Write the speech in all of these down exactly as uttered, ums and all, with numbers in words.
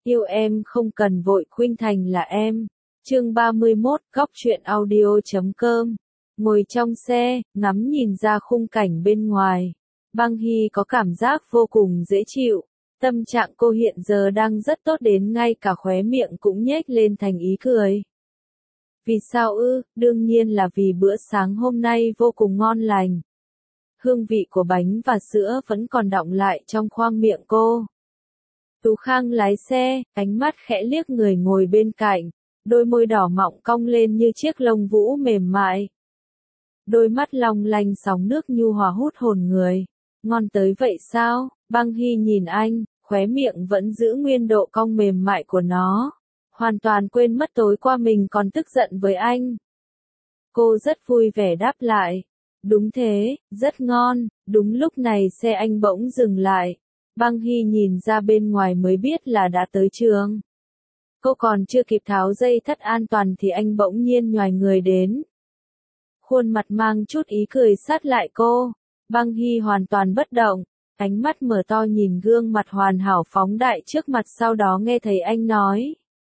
Yêu em không cần vội khuynh thành là em. Chương ba mươi mốt, góc truyện audio chấm com. Ngồi trong xe, ngắm nhìn ra khung cảnh bên ngoài. Băng Hy có cảm giác vô cùng dễ chịu. Tâm trạng cô hiện giờ đang rất tốt đến ngay cả khóe miệng cũng nhếch lên thành ý cười. Vì sao ư? Đương nhiên là vì bữa sáng hôm nay vô cùng ngon lành. Hương vị của bánh và sữa vẫn còn đọng lại trong khoang miệng cô. Tú Khang lái xe, ánh mắt khẽ liếc người ngồi bên cạnh, đôi môi đỏ mọng cong lên như chiếc lông vũ mềm mại. Đôi mắt long lanh sóng nước nhu hòa hút hồn người. Ngon tới vậy sao? Băng Hy nhìn anh, khóe miệng vẫn giữ nguyên độ cong mềm mại của nó. Hoàn toàn quên mất tối qua mình còn tức giận với anh. Cô rất vui vẻ đáp lại. Đúng thế, rất ngon. Đúng lúc này xe anh bỗng dừng lại. Băng Hy nhìn ra bên ngoài mới biết là đã tới trường. Cô còn chưa kịp tháo dây thắt an toàn thì anh bỗng nhiên nhoài người đến. Khuôn mặt mang chút ý cười sát lại cô. Băng Hy hoàn toàn bất động, ánh mắt mở to nhìn gương mặt hoàn hảo phóng đại trước mặt, sau đó nghe thấy anh nói.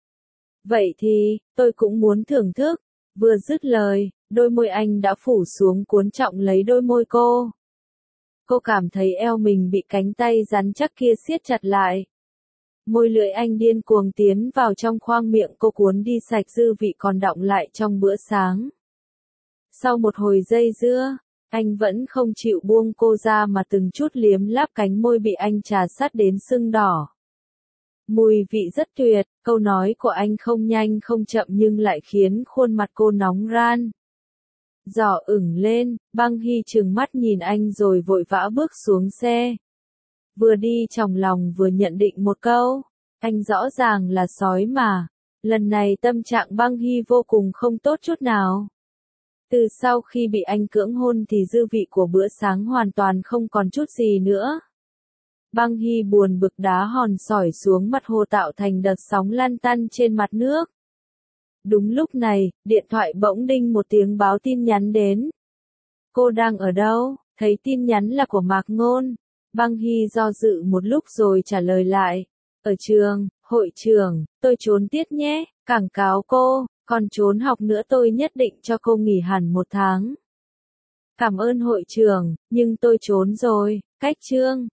Vậy thì, tôi cũng muốn thưởng thức. Vừa dứt lời, đôi môi anh đã phủ xuống cuốn trọng lấy đôi môi cô. Cô cảm thấy eo mình bị cánh tay rắn chắc kia siết chặt lại. Môi lưỡi anh điên cuồng tiến vào trong khoang miệng cô, cuốn đi sạch dư vị còn đọng lại trong bữa sáng. Sau một hồi dây dưa, anh vẫn không chịu buông cô ra mà từng chút liếm láp cánh môi bị anh trà sát đến sưng đỏ. Mùi vị rất tuyệt, câu nói của anh không nhanh không chậm nhưng lại khiến khuôn mặt cô nóng ran. Giỏ ửng lên, Băng Hy trừng mắt nhìn anh rồi vội vã bước xuống xe. Vừa đi trong lòng vừa nhận định một câu, anh rõ ràng là sói mà. Lần này tâm trạng Băng Hy vô cùng không tốt chút nào. Từ sau khi bị anh cưỡng hôn thì dư vị của bữa sáng hoàn toàn không còn chút gì nữa. Băng Hy buồn bực đá hòn sỏi xuống mặt hồ tạo thành đợt sóng lăn tăn trên mặt nước. Đúng lúc này, điện thoại bỗng đinh một tiếng báo tin nhắn đến. Cô đang ở đâu? Thấy tin nhắn là của Mạc Ngôn. Băng Hy do dự một lúc rồi trả lời lại. Ở trường, hội trường, tôi trốn tiết nhé, cảng cáo cô, còn trốn học nữa tôi nhất định cho cô nghỉ hẳn một tháng. Cảm ơn hội trường, nhưng tôi trốn rồi, cách chương.